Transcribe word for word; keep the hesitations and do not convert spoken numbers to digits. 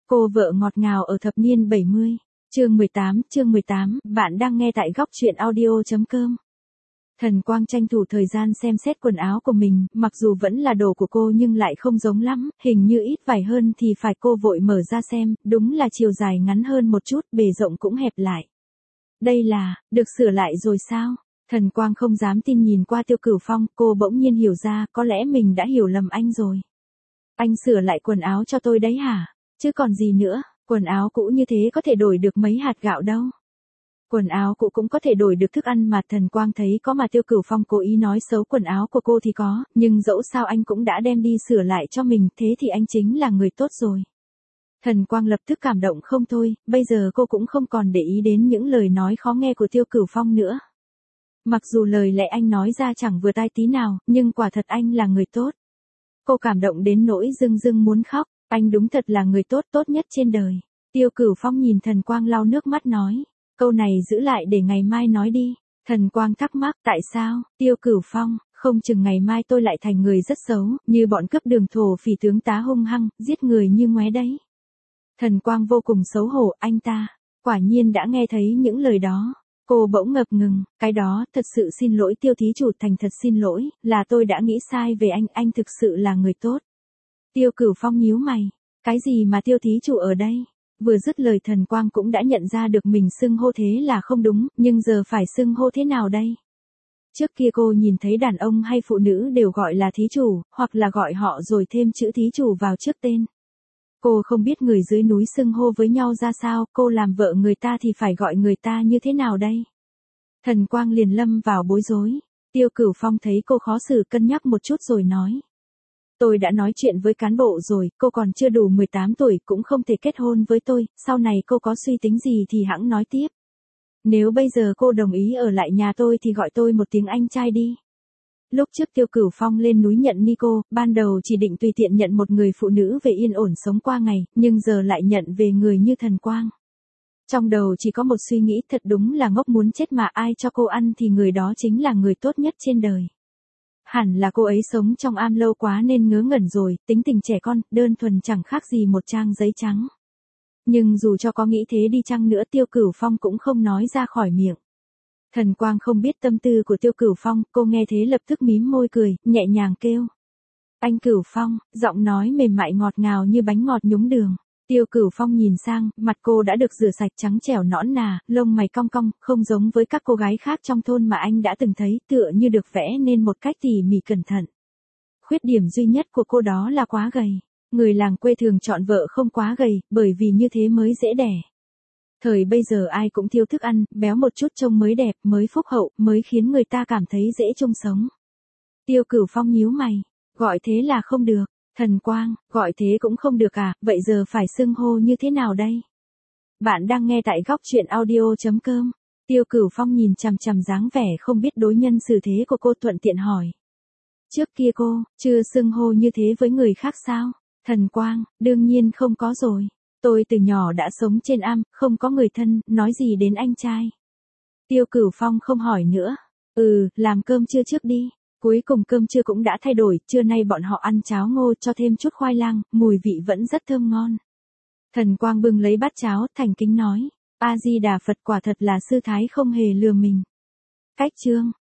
Cô vợ ngọt ngào ở thập niên bảy mươi. Chương mười tám, chương mười tám, bạn đang nghe tại góc truyện audio.com. Thần Quang tranh thủ thời gian xem xét quần áo của mình, mặc dù vẫn là đồ của cô nhưng lại không giống lắm, hình như ít vải hơn thì phải. Cô vội mở ra xem, đúng là chiều dài ngắn hơn một chút, bề rộng cũng hẹp lại. Đây là, được sửa lại rồi sao? Thần Quang không dám tin nhìn qua Tiêu Cửu Phong, cô bỗng nhiên hiểu ra, có lẽ mình đã hiểu lầm anh rồi. Anh sửa lại quần áo cho tôi đấy hả? Chứ còn gì nữa, quần áo cũ như thế có thể đổi được mấy hạt gạo đâu. Quần áo cũ cũng có thể đổi được thức ăn mà. Thần Quang thấy có mà Tiêu Cửu Phong cố ý nói xấu quần áo của cô thì có, nhưng dẫu sao anh cũng đã đem đi sửa lại cho mình, thế thì anh chính là người tốt rồi. Thần Quang lập tức cảm động không thôi, bây giờ cô cũng không còn để ý đến những lời nói khó nghe của Tiêu Cửu Phong nữa. Mặc dù lời lẽ anh nói ra chẳng vừa tai tí nào, nhưng quả thật anh là người tốt. Cô cảm động đến nỗi rưng rưng muốn khóc, anh đúng thật là người tốt tốt nhất trên đời. Tiêu Cửu Phong nhìn Thần Quang lau nước mắt nói, câu này giữ lại để ngày mai nói đi. Thần Quang thắc mắc, tại sao? Tiêu Cửu Phong, không chừng ngày mai tôi lại thành người rất xấu, như bọn cướp đường thổ phỉ tướng tá hung hăng, giết người như ngoé đấy. Thần Quang vô cùng xấu hổ, anh ta, quả nhiên đã nghe thấy những lời đó. Cô bỗng ngập ngừng, cái đó, thật sự xin lỗi Tiêu thí chủ, thành thật xin lỗi, là tôi đã nghĩ sai về anh, anh thực sự là người tốt. Tiêu Cửu Phong nhíu mày, cái gì mà Tiêu thí chủ ở đây? Vừa dứt lời Thần Quang cũng đã nhận ra được mình xưng hô thế là không đúng, nhưng giờ phải xưng hô thế nào đây? Trước kia cô nhìn thấy đàn ông hay phụ nữ đều gọi là thí chủ, hoặc là gọi họ rồi thêm chữ thí chủ vào trước tên. Cô không biết người dưới núi xưng hô với nhau ra sao, cô làm vợ người ta thì phải gọi người ta như thế nào đây? Thần Quang liền lâm vào bối rối. Tiêu Cửu Phong thấy cô khó xử cân nhắc một chút rồi nói. Tôi đã nói chuyện với cán bộ rồi, cô còn chưa đủ mười tám tuổi cũng không thể kết hôn với tôi, sau này cô có suy tính gì thì hẵng nói tiếp. Nếu bây giờ cô đồng ý ở lại nhà tôi thì gọi tôi một tiếng anh trai đi. Lúc trước Tiêu Cửu Phong lên núi nhận Nico, ban đầu chỉ định tùy tiện nhận một người phụ nữ về yên ổn sống qua ngày, nhưng giờ lại nhận về người như Thần Quang. Trong đầu chỉ có một suy nghĩ, thật đúng là ngốc muốn chết mà, ai cho cô ăn thì người đó chính là người tốt nhất trên đời. Hẳn là cô ấy sống trong am lâu quá nên ngớ ngẩn rồi, tính tình trẻ con, đơn thuần chẳng khác gì một trang giấy trắng. Nhưng dù cho có nghĩ thế đi chăng nữa Tiêu Cửu Phong cũng không nói ra khỏi miệng. Thần Quang không biết tâm tư của Tiêu Cửu Phong, cô nghe thế lập tức mím môi cười, nhẹ nhàng kêu. Anh Cửu Phong, giọng nói mềm mại ngọt ngào như bánh ngọt nhúng đường. Tiêu Cửu Phong nhìn sang, mặt cô đã được rửa sạch trắng trẻo nõn nà, lông mày cong cong, không giống với các cô gái khác trong thôn mà anh đã từng thấy, tựa như được vẽ nên một cách tỉ mỉ cẩn thận. Khuyết điểm duy nhất của cô đó là quá gầy. Người làng quê thường chọn vợ không quá gầy, bởi vì như thế mới dễ đẻ. Thời bây giờ ai cũng thiếu thức ăn, béo một chút trông mới đẹp, mới phúc hậu, mới khiến người ta cảm thấy dễ chung sống. Tiêu Cửu Phong nhíu mày, gọi thế là không được. Thần Quang, gọi thế cũng không được à, vậy giờ phải xưng hô như thế nào đây? Bạn đang nghe tại góc truyện audio.com. Tiêu Cửu Phong nhìn chằm chằm dáng vẻ không biết đối nhân xử thế của cô, thuận tiện hỏi. Trước kia cô, chưa xưng hô như thế với người khác sao? Thần Quang, đương nhiên không có rồi. Tôi từ nhỏ đã sống trên am, không có người thân, nói gì đến anh trai. Tiêu Cửu Phong không hỏi nữa. Ừ, làm cơm trưa trước đi. Cuối cùng cơm trưa cũng đã thay đổi, trưa nay bọn họ ăn cháo ngô cho thêm chút khoai lang, mùi vị vẫn rất thơm ngon. Thần Quang bưng lấy bát cháo, thành kính nói. A Di Đà Phật, quả thật là sư thái không hề lừa mình. Cách chương,